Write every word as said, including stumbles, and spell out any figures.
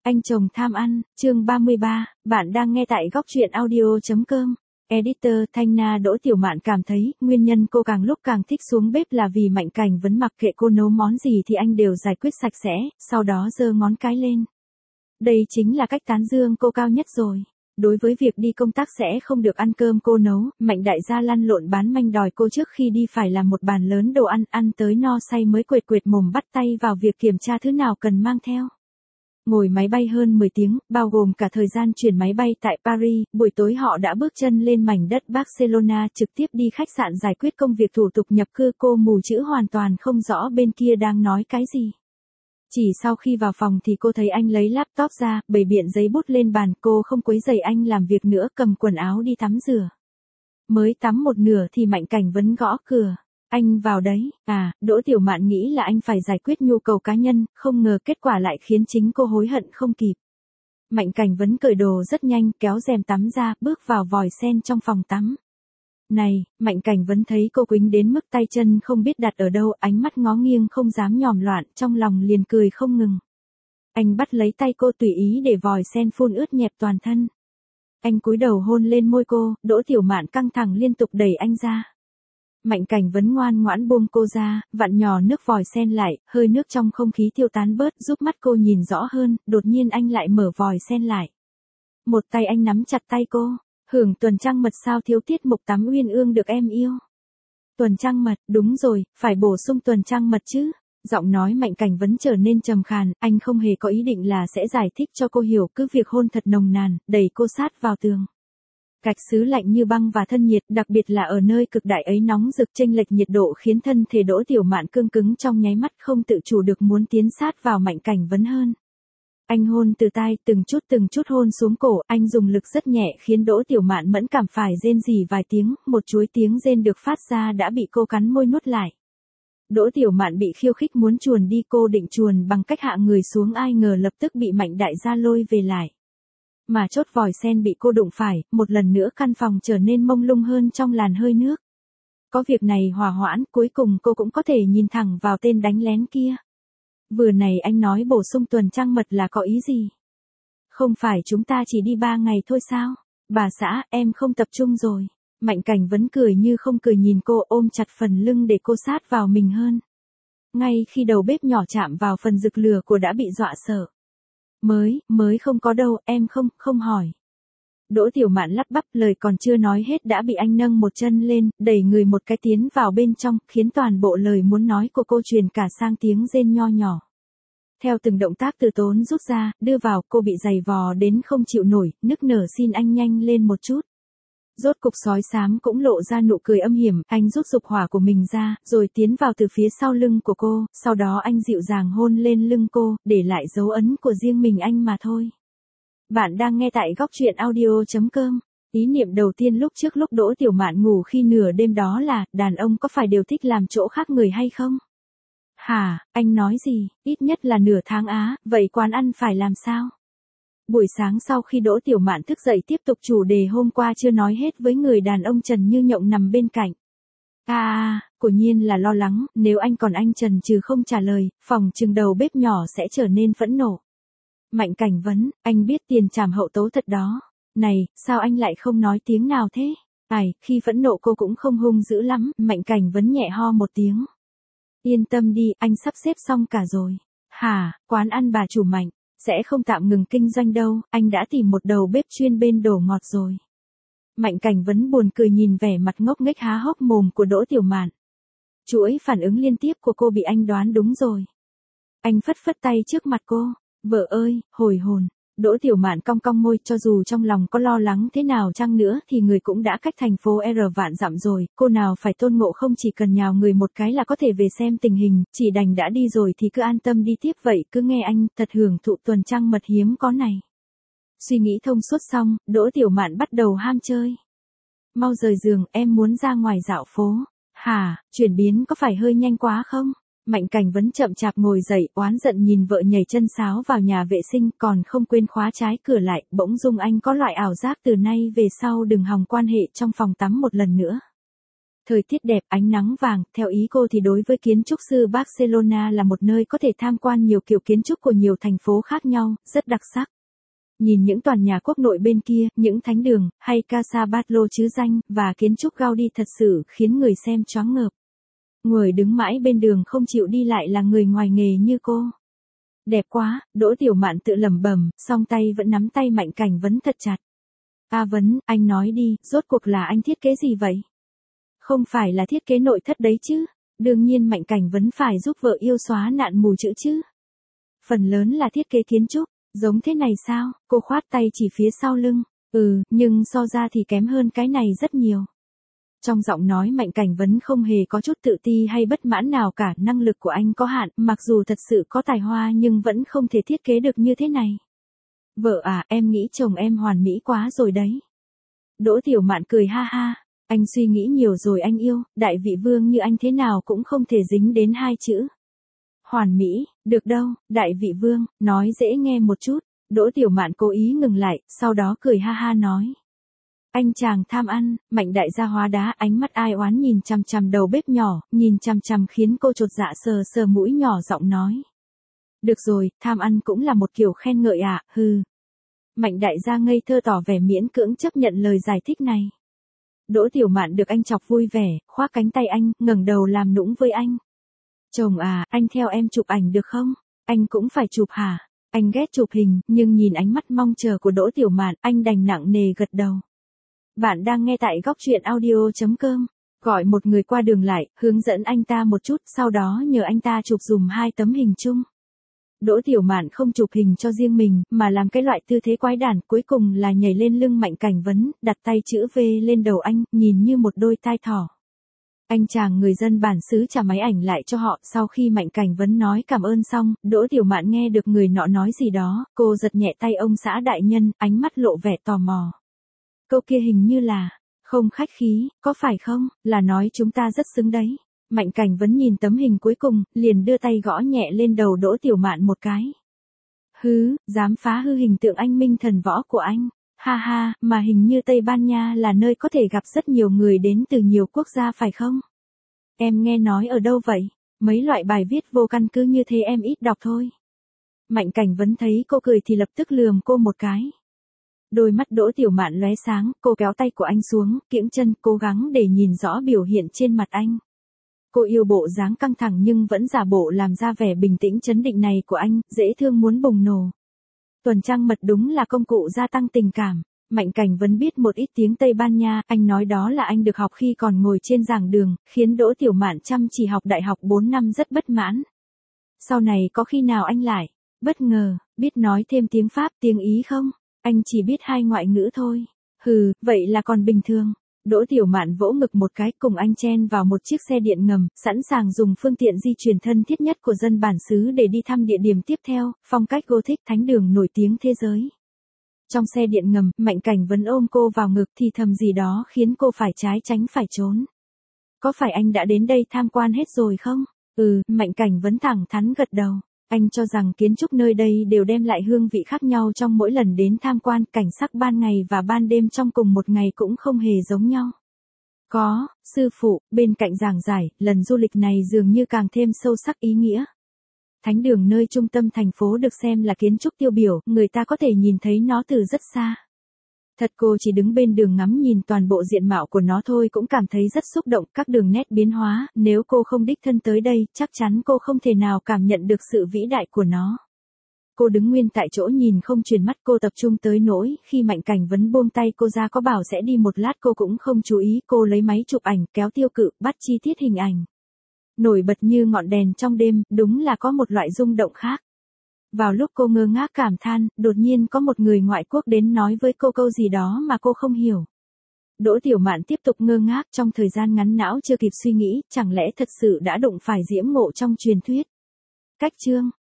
Anh chồng tham ăn, chương ba mươi ba, bạn đang nghe tại góc truyện audio.com. Editor Thanh Na Đỗ Tiểu Mạn cảm thấy, nguyên nhân cô càng lúc càng thích xuống bếp là vì Mạnh Cảnh Vấn mặc kệ cô nấu món gì thì anh đều giải quyết sạch sẽ, sau đó giơ ngón cái lên. Đây chính là cách tán dương cô cao nhất rồi. Đối với việc đi công tác sẽ không được ăn cơm cô nấu, Mạnh đại gia lăn lộn bán manh đòi cô trước khi đi phải làm một bàn lớn đồ ăn, ăn tới no say mới quệt quệt mồm bắt tay vào việc kiểm tra thứ nào cần mang theo. Ngồi máy bay hơn mười tiếng, bao gồm cả thời gian chuyển máy bay tại Paris, buổi tối họ đã bước chân lên mảnh đất Barcelona trực tiếp đi khách sạn giải quyết công việc thủ tục nhập cư. Cô mù chữ hoàn toàn không rõ bên kia đang nói cái gì. Chỉ sau khi vào phòng thì cô thấy anh lấy laptop ra, bày biện giấy bút lên bàn, cô không quấy rầy anh làm việc nữa, cầm quần áo đi tắm rửa. Mới tắm một nửa thì Mạnh Cảnh Vấn gõ cửa. Anh vào đấy, à, Đỗ Tiểu Mạn nghĩ là anh phải giải quyết nhu cầu cá nhân, không ngờ kết quả lại khiến chính cô hối hận không kịp. Mạnh Cảnh Vấn cởi đồ rất nhanh, kéo rèm tắm ra, bước vào vòi sen trong phòng tắm. Này, Mạnh Cảnh Vấn thấy cô quĩnh đến mức tay chân không biết đặt ở đâu, ánh mắt ngó nghiêng không dám nhòm loạn, trong lòng liền cười không ngừng. Anh bắt lấy tay cô tùy ý để vòi sen phun ướt nhẹp toàn thân. Anh cúi đầu hôn lên môi cô, Đỗ Tiểu Mạn căng thẳng liên tục đẩy anh ra. Mạnh Cảnh Vấn ngoan ngoãn buông cô ra, vặn nhỏ nước vòi sen lại, hơi nước trong không khí tiêu tán bớt, giúp mắt cô nhìn rõ hơn, đột nhiên anh lại mở vòi sen lại. Một tay anh nắm chặt tay cô, hưởng tuần trăng mật sao thiếu tiết mục tắm uyên ương được em yêu. Tuần trăng mật, đúng rồi, phải bổ sung tuần trăng mật chứ. Giọng nói Mạnh Cảnh Vấn trở nên trầm khàn, anh không hề có ý định là sẽ giải thích cho cô hiểu, cứ việc hôn thật nồng nàn, đẩy cô sát vào tường. Gạch sứ lạnh như băng và thân nhiệt, đặc biệt là ở nơi cực đại ấy nóng rực chênh lệch nhiệt độ khiến thân thể Đỗ Tiểu Mạn cương cứng trong nháy mắt, không tự chủ được muốn tiến sát vào Mạnh Cảnh Vấn hơn. Anh hôn từ tai, từng chút từng chút hôn xuống cổ, anh dùng lực rất nhẹ khiến Đỗ Tiểu Mạn mẫn cảm phải rên rỉ vài tiếng, một chuỗi tiếng rên được phát ra đã bị cô cắn môi nuốt lại. Đỗ Tiểu Mạn bị khiêu khích muốn chuồn đi, cô định chuồn bằng cách hạ người xuống, ai ngờ lập tức bị Mạnh đại gia lôi về lại. Mà chốt vòi sen bị cô đụng phải, một lần nữa căn phòng trở nên mông lung hơn trong làn hơi nước. Có việc này hòa hoãn, cuối cùng cô cũng có thể nhìn thẳng vào tên đánh lén kia. Vừa này anh nói bổ sung tuần trăng mật là có ý gì? Không phải chúng ta chỉ đi ba ngày thôi sao? Bà xã, em không tập trung rồi. Mạnh Cảnh Vấn cười như không cười nhìn cô, ôm chặt phần lưng để cô sát vào mình hơn. Ngay khi đầu bếp nhỏ chạm vào phần rực lửa, cô đã bị dọa sợ. Mới, mới không có đâu, em không, không hỏi. Đỗ Tiểu Mạn lắp bắp, lời còn chưa nói hết đã bị anh nâng một chân lên, đẩy người một cái tiến vào bên trong, khiến toàn bộ lời muốn nói của cô truyền cả sang tiếng rên nho nhỏ. Theo từng động tác từ tốn rút ra, đưa vào, cô bị giày vò đến không chịu nổi, nức nở xin anh nhanh lên một chút. Rốt cục sói xám cũng lộ ra nụ cười âm hiểm, anh rút dục hỏa của mình ra, rồi tiến vào từ phía sau lưng của cô, sau đó anh dịu dàng hôn lên lưng cô, để lại dấu ấn của riêng mình anh mà thôi. Bạn đang nghe tại góc truyện audio.com. Ý niệm đầu tiên lúc trước lúc Đỗ Tiểu Mạn ngủ khi nửa đêm đó là, đàn ông có phải đều thích làm chỗ khác người hay không? Hả, anh nói gì, ít nhất là nửa tháng á, vậy quán ăn phải làm sao? Buổi sáng sau khi Đỗ Tiểu Mạn thức dậy tiếp tục chủ đề hôm qua chưa nói hết với người đàn ông Trần Như Nhộng nằm bên cạnh. À, quả nhiên là lo lắng, nếu anh còn anh Trần trừ không trả lời, phòng trừng đầu bếp nhỏ sẽ trở nên phẫn nộ. Mạnh Cảnh Vấn, anh biết tiền trảm hậu tấu thật đó. Này, sao anh lại không nói tiếng nào thế? Ai, khi phẫn nộ cô cũng không hung dữ lắm, Mạnh Cảnh Vấn nhẹ ho một tiếng. Yên tâm đi, anh sắp xếp xong cả rồi. Hả, quán ăn bà chủ Mạnh sẽ không tạm ngừng kinh doanh đâu, anh đã tìm một đầu bếp chuyên bên đồ ngọt rồi. Mạnh Cảnh Vấn buồn cười nhìn vẻ mặt ngốc nghếch há hốc mồm của Đỗ Tiểu Mạn. Chuỗi phản ứng liên tiếp của cô bị anh đoán đúng rồi. Anh phất phất tay trước mặt cô, vợ ơi, hồi hồn. Đỗ Tiểu Mạn cong cong môi, cho dù trong lòng có lo lắng thế nào chăng nữa thì người cũng đã cách thành phố R vạn dặm rồi, cô nào phải tôn ngộ không chỉ cần nhào người một cái là có thể về xem tình hình, chỉ đành đã đi rồi thì cứ an tâm đi tiếp vậy, cứ nghe anh, thật hưởng thụ tuần trăng mật hiếm có này. Suy nghĩ thông suốt xong, Đỗ Tiểu Mạn bắt đầu ham chơi. Mau rời giường, em muốn ra ngoài dạo phố. Hả, chuyển biến có phải hơi nhanh quá không? Mạnh Cảnh Vấn chậm chạp ngồi dậy, oán giận nhìn vợ nhảy chân sáo vào nhà vệ sinh, còn không quên khóa trái cửa lại, bỗng dưng anh có loại ảo giác từ nay về sau đừng hòng quan hệ trong phòng tắm một lần nữa. Thời tiết đẹp, ánh nắng vàng, theo ý cô thì đối với kiến trúc sư Barcelona là một nơi có thể tham quan nhiều kiểu kiến trúc của nhiều thành phố khác nhau, rất đặc sắc. Nhìn những tòa nhà quốc nội bên kia, những thánh đường, hay Casa Batlló chứ danh, và kiến trúc Gaudí thật sự khiến người xem choáng ngợp. Người đứng mãi bên đường không chịu đi lại là người ngoài nghề như cô. Đẹp quá, Đỗ Tiểu Mạn tự lẩm bẩm, song tay vẫn nắm tay Mạnh Cảnh Vấn thật chặt. A Vấn, anh nói đi, rốt cuộc là anh thiết kế gì vậy? Không phải là thiết kế nội thất đấy chứ? Đương nhiên Mạnh Cảnh Vấn phải giúp vợ yêu xóa nạn mù chữ chứ. Phần lớn là thiết kế kiến trúc, giống thế này sao? Cô khoát tay chỉ phía sau lưng. Ừ, nhưng so ra thì kém hơn cái này rất nhiều. Trong giọng nói Mạnh Cảnh Vấn không hề có chút tự ti hay bất mãn nào cả, năng lực của anh có hạn, mặc dù thật sự có tài hoa nhưng vẫn không thể thiết kế được như thế này. Vợ à, em nghĩ chồng em hoàn mỹ quá rồi đấy. Đỗ Tiểu Mạn cười ha ha, anh suy nghĩ nhiều rồi anh yêu, đại vị vương như anh thế nào cũng không thể dính đến hai chữ. Hoàn mỹ, được đâu, đại vị vương, nói dễ nghe một chút. Đỗ Tiểu Mạn cố ý ngừng lại, sau đó cười ha ha nói. Anh chàng tham ăn, Mạnh đại gia hóa đá, ánh mắt ai oán nhìn chằm chằm đầu bếp nhỏ, nhìn chằm chằm khiến cô chột dạ sờ sờ mũi nhỏ giọng nói. Được rồi, tham ăn cũng là một kiểu khen ngợi à, hừ. Mạnh đại gia ngây thơ tỏ vẻ miễn cưỡng chấp nhận lời giải thích này. Đỗ Tiểu Mạn được anh chọc vui vẻ, khoác cánh tay anh, ngẩng đầu làm nũng với anh. Chồng à, anh theo em chụp ảnh được không? Anh cũng phải chụp hả? Anh ghét chụp hình, nhưng nhìn ánh mắt mong chờ của Đỗ Tiểu Mạn, anh đành nặng nề gật đầu. Bạn đang nghe tại góc truyện audio chấm com. Gọi một người qua đường lại, hướng dẫn anh ta một chút, sau đó nhờ anh ta chụp dùm hai tấm hình chung. Đỗ Tiểu Mạn không chụp hình cho riêng mình, mà làm cái loại tư thế quái đản, cuối cùng là nhảy lên lưng Mạnh Cảnh Vấn, đặt tay chữ V lên đầu anh, nhìn như một đôi tai thỏ. Anh chàng người dân bản xứ trả máy ảnh lại cho họ, sau khi Mạnh Cảnh Vấn nói cảm ơn xong, Đỗ Tiểu Mạn nghe được người nọ nói gì đó, cô giật nhẹ tay ông xã đại nhân, ánh mắt lộ vẻ tò mò. Câu kia hình như là, không khách khí, có phải không, là nói chúng ta rất xứng đấy. Mạnh Cảnh Vấn nhìn tấm hình cuối cùng, liền đưa tay gõ nhẹ lên đầu Đỗ Tiểu Mạn một cái. Hứ, dám phá hư hình tượng anh minh thần võ của anh. Ha ha, mà hình như Tây Ban Nha là nơi có thể gặp rất nhiều người đến từ nhiều quốc gia phải không? Em nghe nói ở đâu vậy? Mấy loại bài viết vô căn cứ như thế em ít đọc thôi. Mạnh Cảnh Vấn thấy cô cười thì lập tức lườm cô một cái. Đôi mắt Đỗ Tiểu Mạn lóe sáng, cô kéo tay của anh xuống, kiễng chân, cố gắng để nhìn rõ biểu hiện trên mặt anh. Cô yêu bộ dáng căng thẳng nhưng vẫn giả bộ làm ra vẻ bình tĩnh trấn định này của anh, dễ thương muốn bùng nổ. Tuần trăng mật đúng là công cụ gia tăng tình cảm. Mạnh Cảnh Vấn biết một ít tiếng Tây Ban Nha, anh nói đó là anh được học khi còn ngồi trên giảng đường, khiến Đỗ Tiểu Mạn chăm chỉ học đại học bốn năm rất bất mãn. Sau này có khi nào anh lại, bất ngờ, biết nói thêm tiếng Pháp, tiếng Ý không? Anh chỉ biết hai ngoại ngữ thôi. Hừ, vậy là còn bình thường. Đỗ Tiểu Mạn vỗ ngực một cái, cùng anh chen vào một chiếc xe điện ngầm, sẵn sàng dùng phương tiện di chuyển thân thiết nhất của dân bản xứ để đi thăm địa điểm tiếp theo, phong cách Gothic thánh đường nổi tiếng thế giới. Trong xe điện ngầm, Mạnh Cảnh Vấn ôm cô vào ngực thì thầm gì đó khiến cô phải trái tránh phải trốn. Có phải anh đã đến đây tham quan hết rồi không? Ừ, Mạnh Cảnh Vấn thẳng thắn gật đầu. Anh cho rằng kiến trúc nơi đây đều đem lại hương vị khác nhau trong mỗi lần đến tham quan, cảnh sắc ban ngày và ban đêm trong cùng một ngày cũng không hề giống nhau. Có, sư phụ, bên cạnh giảng giải, lần du lịch này dường như càng thêm sâu sắc ý nghĩa. Thánh đường nơi trung tâm thành phố được xem là kiến trúc tiêu biểu, người ta có thể nhìn thấy nó từ rất xa. Thật cô chỉ đứng bên đường ngắm nhìn toàn bộ diện mạo của nó thôi cũng cảm thấy rất xúc động, các đường nét biến hóa, nếu cô không đích thân tới đây, chắc chắn cô không thể nào cảm nhận được sự vĩ đại của nó. Cô đứng nguyên tại chỗ nhìn không chuyển mắt, cô tập trung tới nỗi, khi Mạnh Cảnh Vấn buông tay cô ra có bảo sẽ đi một lát cô cũng không chú ý, cô lấy máy chụp ảnh, kéo tiêu cự, bắt chi tiết hình ảnh. Nổi bật như ngọn đèn trong đêm, đúng là có một loại rung động khác. Vào lúc cô ngơ ngác cảm than, đột nhiên có một người ngoại quốc đến nói với cô câu gì đó mà cô không hiểu. Đỗ Tiểu Mạn tiếp tục ngơ ngác, trong thời gian ngắn não chưa kịp suy nghĩ, chẳng lẽ thật sự đã đụng phải diễm ngộ trong truyền thuyết. Cách chương